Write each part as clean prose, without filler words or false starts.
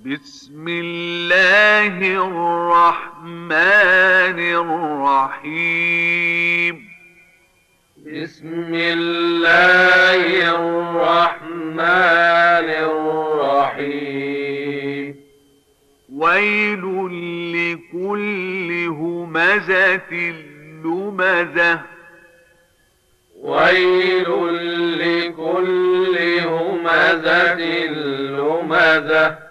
بسم الله الرحمن الرحيم. بسم الله الرحمن الرحيم. ويل لكل همزة لمزة. ويل لكل همزة لمزة.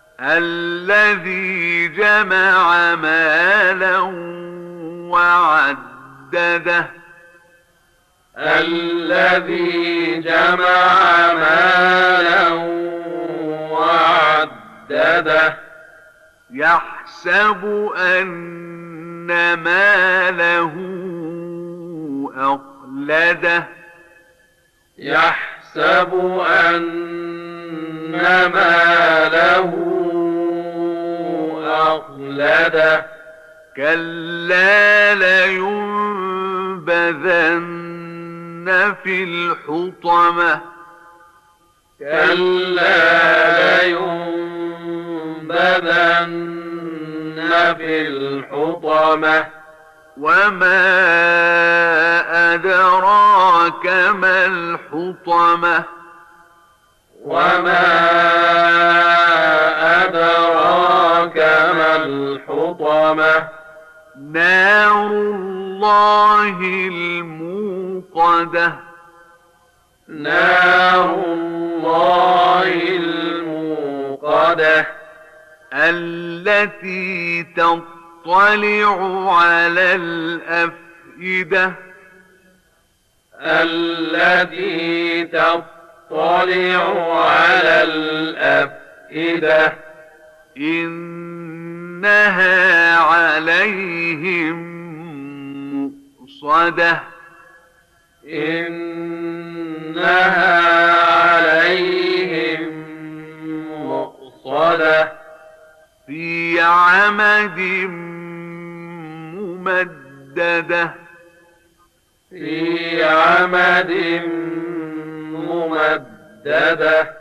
الذي جمع مالا وعدده. الذي جمع مالا وعدده. يحسب أن ماله أخلده. يحسب أن ماله أخلده. كلا لينبذن في الحطمة. كلا لينبذن في الحطمة. وما أدراك ما الحطمة. وما أدراك ما الحطمة. نار الله الموقدة. نار الله الموقدة. التي تطلع على الأفئدة. التي تطلع على الأفئدة. إنها عليهم مؤصدة. إنها عليهم مؤصدة. في عمد ممددة. في عمد ممددة.